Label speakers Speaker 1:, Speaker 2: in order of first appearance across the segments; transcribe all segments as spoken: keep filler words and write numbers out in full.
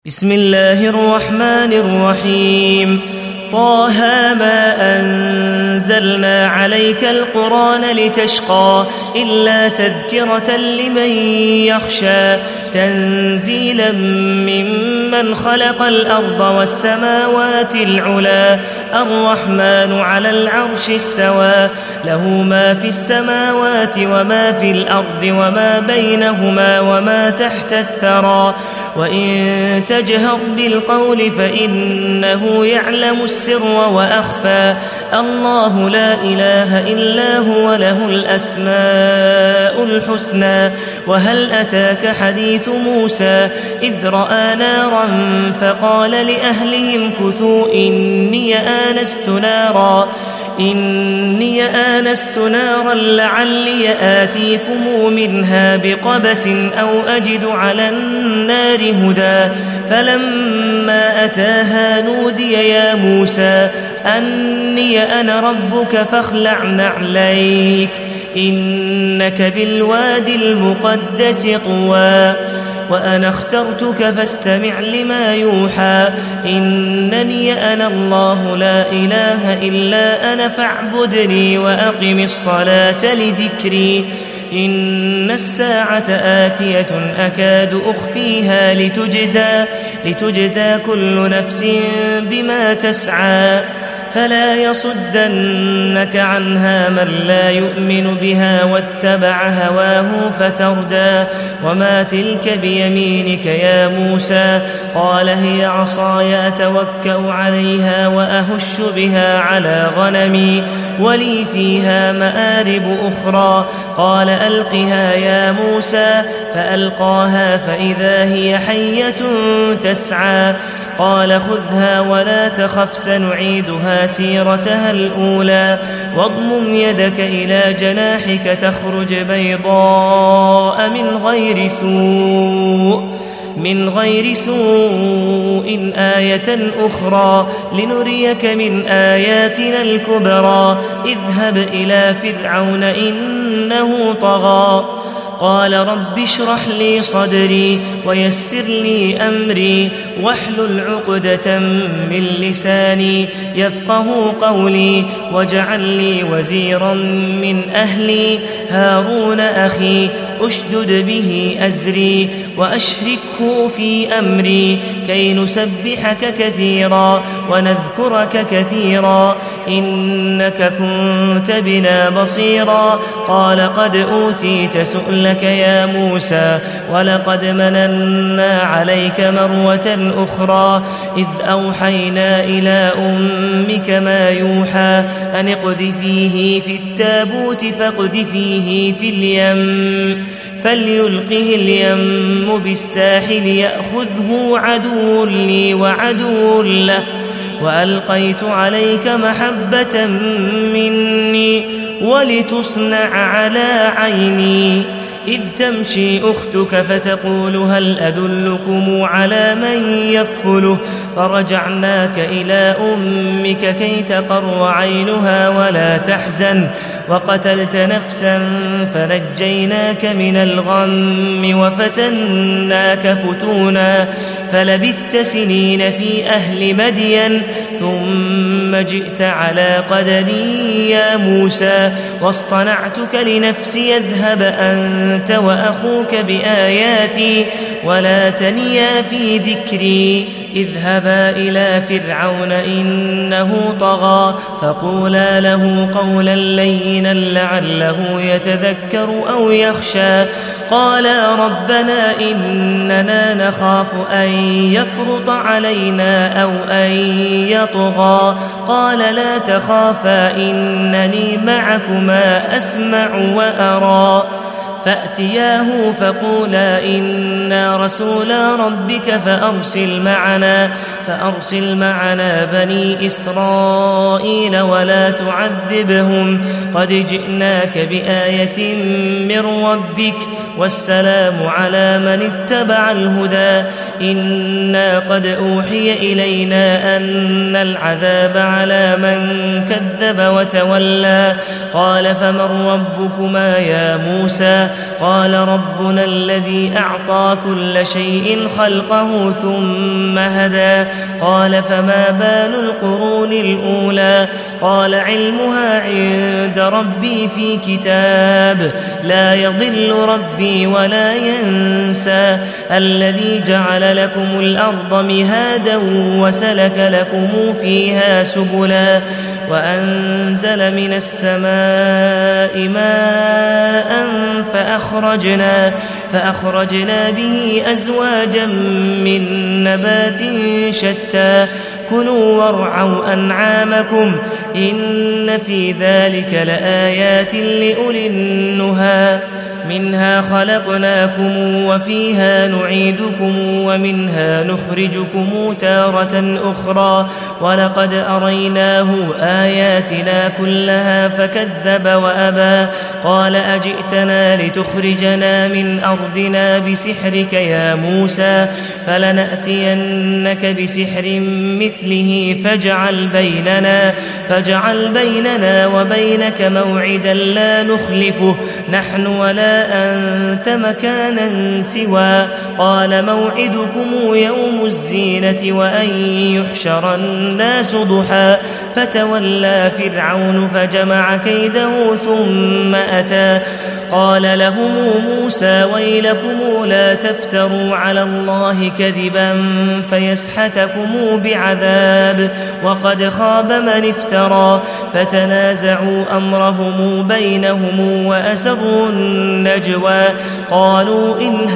Speaker 1: بسم الله الرحمن الرحيم طه ما أنزلنا عليك القرآن لتشقى إلا تذكرة لمن يخشى تنزيلا ممن خلق الأرض والسماوات العلا الرحمن على العرش استوى له ما في السماوات وما في الأرض وما بينهما وما تحت الثرى وإن تجهر بالقول فإنه يعلم السر وأخفى الله لا إله إلا هو له الأسماء الحسنى وهل أتاك حديث موسى إذ رأى نارا فقال لأهلهم كثوا إني آنست نارا إني آنست نارا لعلي آتيكم منها بقبس أو أجد على النار هدى فلما أتاها نودي يا موسى أني أنا ربك فاخلع نعليك إنك بالوادي المقدس طوى وأنا اخترتك فاستمع لما يوحى إنني أنا الله لا إله إلا أنا فاعبدني وأقم الصلاة لذكري إن الساعة آتية أكاد أخفيها لتجزى, لتجزى كل نفس بما تسعى فلا يصدنك عنها من لا يؤمن بها واتبع هواه فتردى وما تلك بيمينك يا موسى قال هي عصاي أتوكأ عليها وأهش بها على غنمي ولي فيها مآرب أخرى قال ألقها يا موسى فألقاها فإذا هي حية تسعى قال خذها ولا تخف سنعيدها سيرتها الأولى واضمم يدك إلى جناحك تخرج بيضاء من غير سوء من غير سوء آية أخرى لنريك من آياتنا الكبرى اذهب إلى فرعون إنه طغى قال رب اشرح لي صدري ويسر لي أمري واحلل عقدة من لساني يفقه قولي واجعل لي وزيرا من أهلي هارون أخي أشدد به أزري وأشركه في أمري كي نسبحك كثيرا ونذكرك كثيرا إنك كنت بنا بصيرا قال قد أوتيت سؤلك يا موسى ولقد مننا عليك مرة أخرى إذ أوحينا إلى أمك ما يوحى أن اقذفيه في التابوت فاقذفيه في اليم فليلقه اليم بالساحل يأخذه عدو لي وعدو له وألقيت عليك محبة مني ولتصنع على عيني إذ تمشي أختك فتقول هل أدلكم على من يكفله فرجعناك إلى أمك كي تقر عينها ولا تحزن وقتلت نفسا فنجيناك من الغم وفتناك فتونا فلبثت سنين في أهل مدين ثم جئت على قدري يا موسى واصطنعتك لنفسي اذهب أنت وأخوك بآياتي ولا تنيا في ذكري اذهبا إلى فرعون إنه طغى فقولا له قولا لينا لعله يتذكر أو يخشى قالا ربنا إننا نخاف أن يفرط علينا أو أن يطغى قال لا تخافا إنني معكما أسمع وأرى فأتياه فقولا إنا رسولا ربك فأرسل معنا فأرسل معنا بني إسرائيل ولا تعذبهم قد جئناك بآية من ربك والسلام على من اتبع الهدى إنا قد أوحي إلينا أن العذاب على من كذب وتولى قال فمن ربكما يا موسى قال ربنا الذي أعطى كل شيء خلقه ثم هدى قال فما بال القرون الأولى قال علمها عند ربي في كتاب لا يضل ربي ولا ينسى الذي جعل لكم الأرض مهادا وسلك لكم فيها سبلا وأنزل من السماء ماء فأخرجنا, فأخرجنا به أزواجا من نبات شتى كلوا وارعوا أنعامكم إن في ذلك لآيات لأولي النهى منها خلقناكم وفيها نعيدكم ومنها نخرجكم تارة أخرى ولقد أريناه آياتنا كلها فكذب وأبى قال أجئتنا لتخرجنا من أرضنا بسحرك يا موسى فلنأتينك بسحر مثله فاجعل بيننا, فاجعل بيننا وبينك موعدا لا نخلفه نحن ولا أنت مكانا سوى قال موعدكم يوم الزينة وأن يحشر الناس ضحى فتولى فرعون فجمع كيده ثم أتى قال لهم موسى ويلكم لا تفتروا على الله كذبا فيسحتكم بعذاب وقد خاب من افترى فتنازعوا أمرهم بينهم وأسروا النجوى قالوا إن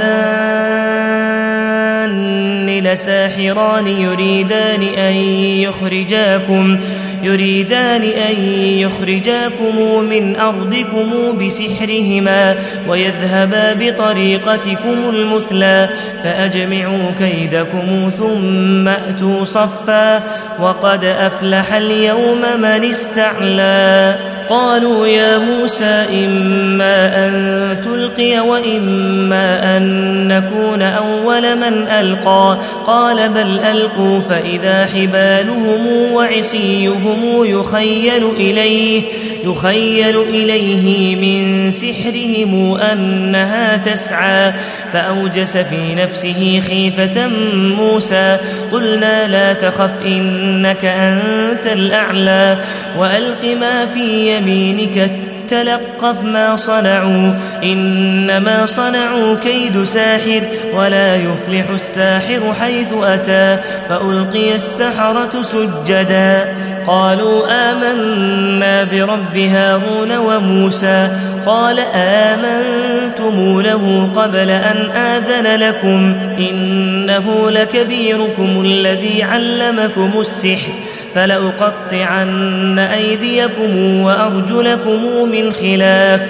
Speaker 1: هذان لساحران يريدان أن يخرجاكم يريدان أن يخرجاكم من أرضكم بسحرهما ويذهبا بطريقتكم المثلى فأجمعوا كيدكم ثم أتوا صفا وقد أفلح اليوم من استعلى قالوا يا موسى إما أن تلقي وإما أن نكون أول من ألقى قال بل ألقوا فإذا حبالهم وعصيهم يخيل إليه, يخيل إليه من سحرهم أنها تسعى فأوجس في نفسه خيفة موسى قلنا لا تخف إنك أنت الأعلى وألق ما في يمينك تلقف ما صنعوا إنما صنعوا كيد ساحر ولا يفلح الساحر حيث أتى فألقي السحرة سجدا قالوا آمنا برب هارون وموسى قال آمنتم له قبل أن آذن لكم إنه لكبيركم الذي علمكم السحر فلأقطعن أيديكم وأرجلكم من خلاف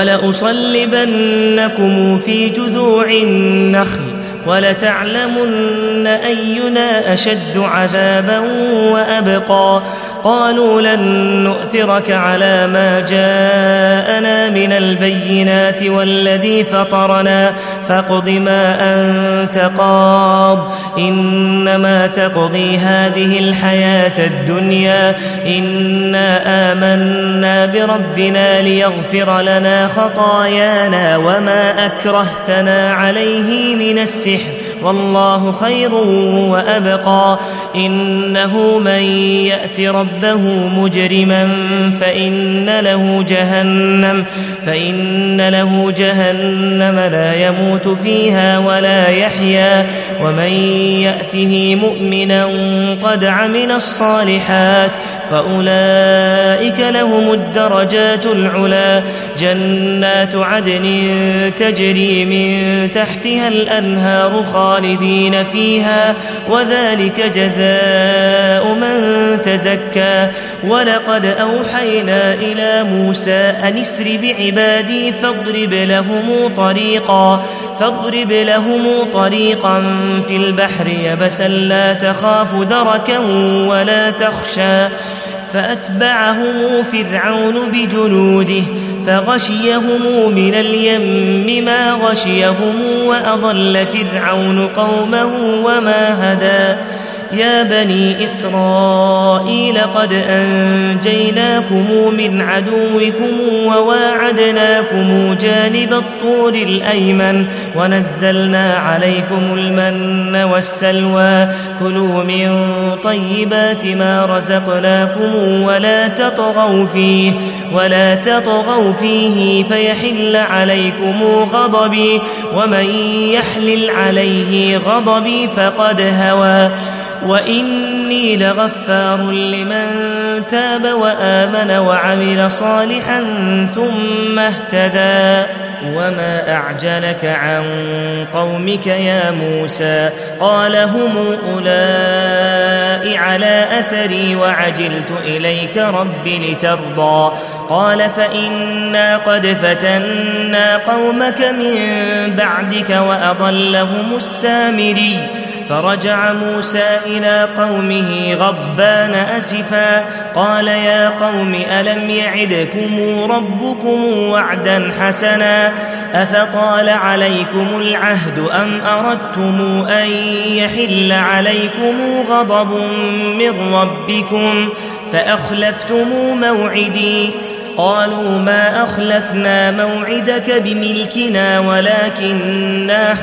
Speaker 1: ولأصلبنكم في جذوع النخل ولتعلمن أينا أشد عذابا وأبقى قالوا لن نؤثرك على ما جاءنا من البينات والذي فطرنا فاقض ما أنت قاض إنما تقضي هذه الحياة الدنيا إنا آمنا بربنا ليغفر لنا خطايانا وما أكرهتنا عليه من السحر والله خير وأبقى إنه من يأت ربه مجرما فإن له جهنم فإن له جهنم لا يموت فيها ولا يحيا ومن يأته مؤمنا قد عمل الصالحات فأولئك لهم الدرجات العلا جنات عدن تجري من تحتها الأنهار خالدين فيها وذلك جزاء من تزكى ولقد أوحينا إلى موسى أن اسر بعبادي فاضرب لهم طريقا فاضرب لهم طريقا في البحر يبسا لا تخاف دركا ولا تخشى فأتبعهم فرعون بجنوده فغشيهم من اليم ما غشيهم وأضل فرعون قومه وما هدى يا بني إسرائيل قد أنجيناكم من عدوكم وواعدناكم جانب الطور الأيمن ونزلنا عليكم المن والسلوى كلوا من طيبات ما رزقناكم ولا تطغوا فيه ولا تطغوا فيه فيحل عليكم غضبي ومن يحلل عليه غضبي فقد هوى وإني لغفار لمن تاب وآمن وعمل صالحا ثم اهتدى وما أعجلك عن قومك يا موسى قال هم أولئك على أثري وعجلت إليك رب لترضى قال فإنا قد فتنا قومك من بعدك وأضلهم السامري فرجع موسى إلى قومه غضبان أسفا قال يا قوم ألم يعدكم ربكم وعدا حسنا أفطال عليكم العهد أم أردتم أن يحل عليكم غضب من ربكم فأخلفتم موعدي قالوا ما أخلفنا موعدك بملكنا ولكننا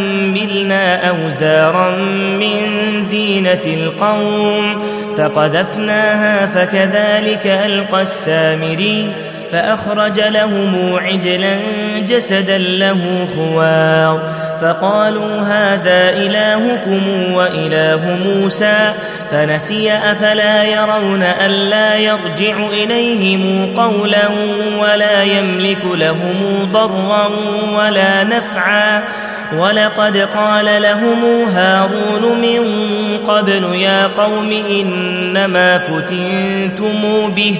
Speaker 1: حملنا أوزارا من زينة القوم فقذفناها فكذلك ألقى السامري فأخرج لهم عجلا جسدا له خوار فقالوا هذا إلهكم وإله موسى فنسي أفلا يرون ألا يرجع إليهم قولا ولا يملك لهم ضرا ولا نفعا ولقد قال لهم هارون من قبل يا قوم إنما فتنتم به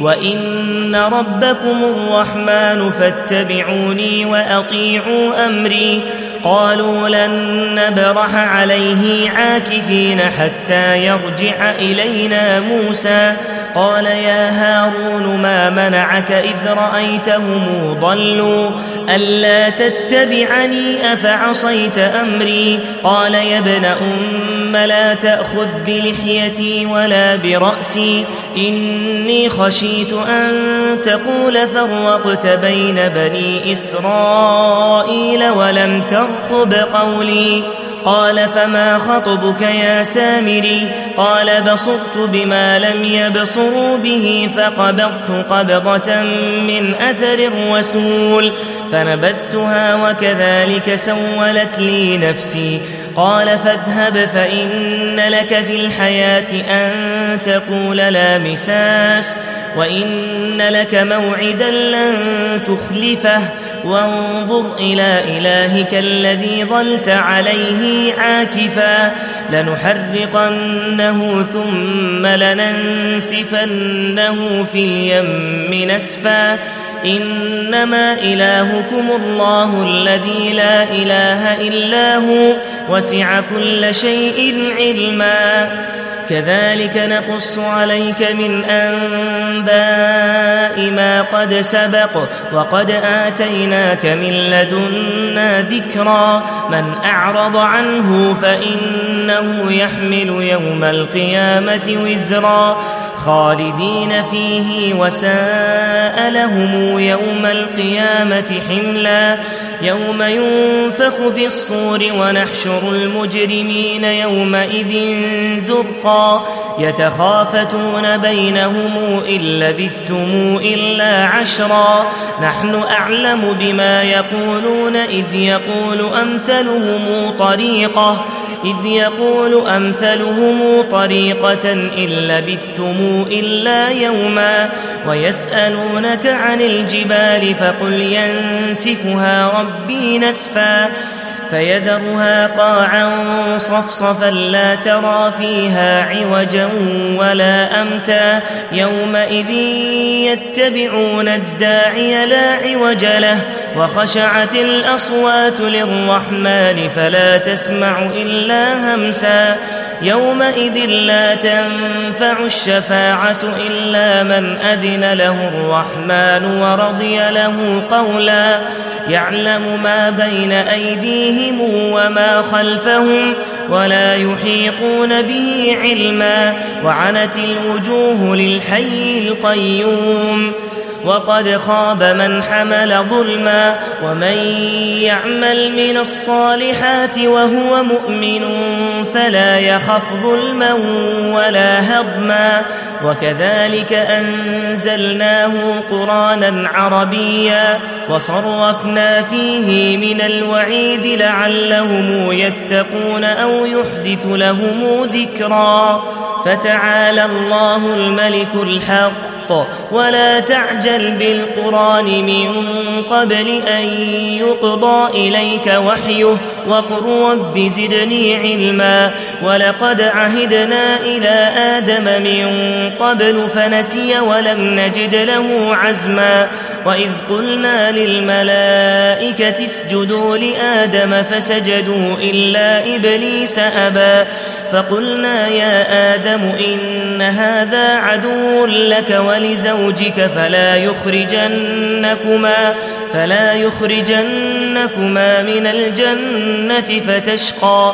Speaker 1: وإن ربكم الرحمن فاتبعوني وأطيعوا أمري قالوا لن نبرح عليه عاكفين حتى يرجع إلينا موسى قال يا هارون ما منعك إذ رأيتهم ضلوا ألا تتبعني أفعصيت أمري قال يا ابن أم لا تأخذ بلحيتي ولا برأسي إني خشيت أن تقول فرقت بين بني إسرائيل ولم ترقب قولي قال فما خطبك يا سامري قال بصرت بما لم يبصروا به فقبضت قبضة من أثر الرسول فنبذتها وكذلك سولت لي نفسي قال فاذهب فإن لك في الحياة أن تقول لا مساس وإن لك موعدا لن تخلفه وانظر إلى إلهك الذي ظلت عليه عاكفا لنحرقنه ثم لننسفنه في اليم نسفا إنما إلهكم الله الذي لا إله إلا هو وسع كل شيء علما كذلك نقص عليك من أنباء ما قد سبق وقد آتيناك من لدنا ذكرا من أعرض عنه فإنه يحمل يوم القيامة وزرا خالدين فيه وساء لهم يوم القيامة حملا يوم ينفخ في الصور ونحشر المجرمين يومئذ زرقا يتخافتون بينهم إن لبثتم إلا عشرا نحن أعلم بما يقولون إذ يقول أمثلهم طريقة إذ يقول أمثلهم طريقة إن لبثتم إلا يوما ويسألونك عن الجبال فقل ينسفها ربي نسفا فيذرها قاعا صفصفا لا ترى فيها عوجا ولا أمتا يومئذ يتبعون الداعي لا عوج له وخشعت الأصوات للرحمن فلا تسمع إلا همسا يومئذ لا تنفع الشفاعة إلا من أذن له الرحمن ورضي له قولا يعلم ما بين أيديهم وما خلفهم ولا يحيطون به علما وعنت الوجوه للحي القيوم وقد خاب من حمل ظلما ومن يعمل من الصالحات وهو مؤمن فلا يخف ظلما ولا هضما وكذلك أنزلناه قرآنا عربيا وصرفنا فيه من الوعيد لعلهم يتقون أو يحدث لهم ذكرا فتعالى الله الملك الحق ولا تعجل بالقرآن من قبل أن يقضى إليك وحيه وقل رب زدني علما ولقد عهدنا إلى آدم من قبل فنسي ولم نجد له عزما وإذ قلنا للملائكة اسجدوا لآدم فسجدوا إلا إبليس أبى فقلنا يا آدم إن هذا عدو لك ولزوجك فلا يخرجنكما فلا يخرجنكما من الجنة فتشقى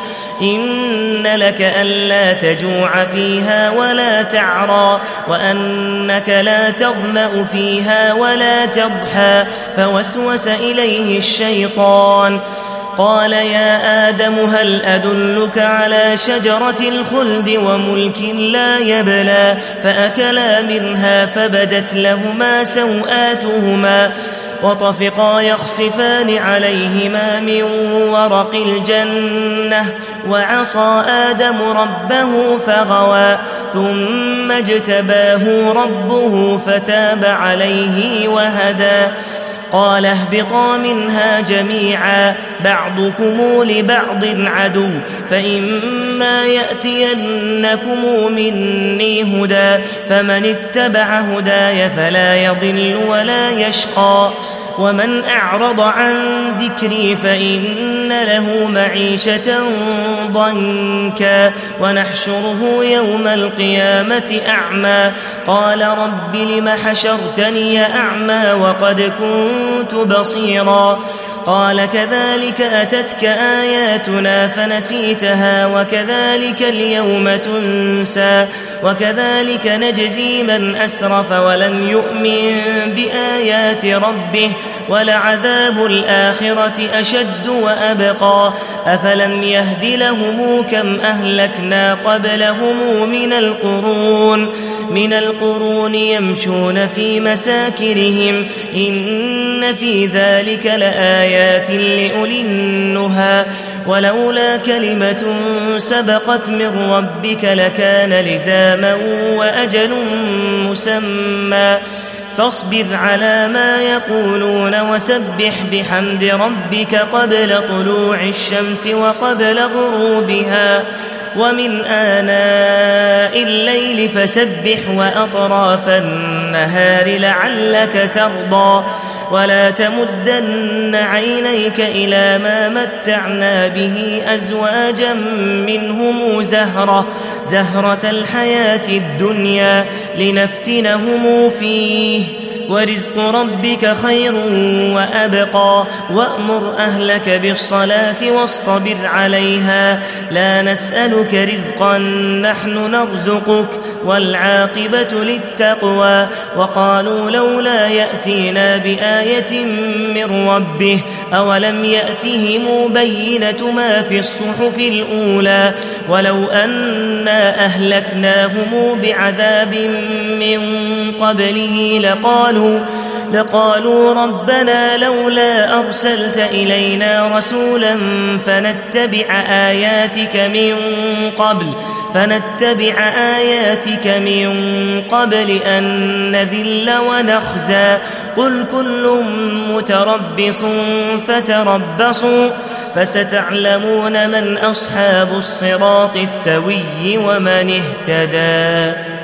Speaker 1: إن لك ألا تجوع فيها ولا تعرى وأنك لا تظمأ فيها ولا تضحى فوسوس إليه الشيطان قال يا آدم هل أدلك على شجرة الخلد وملك لا يبلى فأكلا منها فبدت لهما سوآتهما وطفقا يخصفان عليهما من ورق الجنة وعصى آدم ربه فغوى ثم اجتباه ربه فتاب عليه وهدى قال اهبطا منها جميعا بعضكم لبعض عدو فإما يأتينكم مني هدى فمن اتبع هداي فلا يضل ولا يشقى ومن أعرض عن ذكري فإن له معيشة ضنكا ونحشره يوم القيامة أعمى قال رب لم حشرتني أعمى وقد كنت بصيرا قال كذلك أتتك آياتنا فنسيتها وكذلك اليوم تنسى وكذلك نجزي من أسرف ولم يؤمن بآيات ربه ولعذاب الآخرة أشد وأبقى أفلم يهد لهم كم أهلكنا قبلهم من القرون من القرون يمشون في مساكنهم إن في ذلك لآيات لأولي النهى ولولا كلمة سبقت من ربك لكان لزاما وأجل مسمى فاصبر على ما يقولون وسبح بحمد ربك قبل طلوع الشمس وقبل غروبها ومن آناء الليل فسبح وأطراف النهار لعلك ترضى ولا تمدن عينيك إلى ما متعنا به أزواجا منهم زهرة زهرة الحياة الدنيا لنفتنهم فيه ورزق ربك خير وأبقى وأمر أهلك بالصلاة واصطبر عليها لا نسألك رزقا نحن نرزقك والعاقبة للتقوى وقالوا لولا يأتينا بآية من ربه أولم يأتهم بينة ما في الصحف الأولى ولو أنا أهلكناهم بعذاب من قبله لقالوا لقالوا ربنا لولا أرسلت إلينا رسولا فنتبع آياتك من قبل فنتبع آياتك من قبل أن نذل ونخزى قل كل متربص فتربصوا فستعلمون من أصحاب الصراط السوي ومن اهتدى.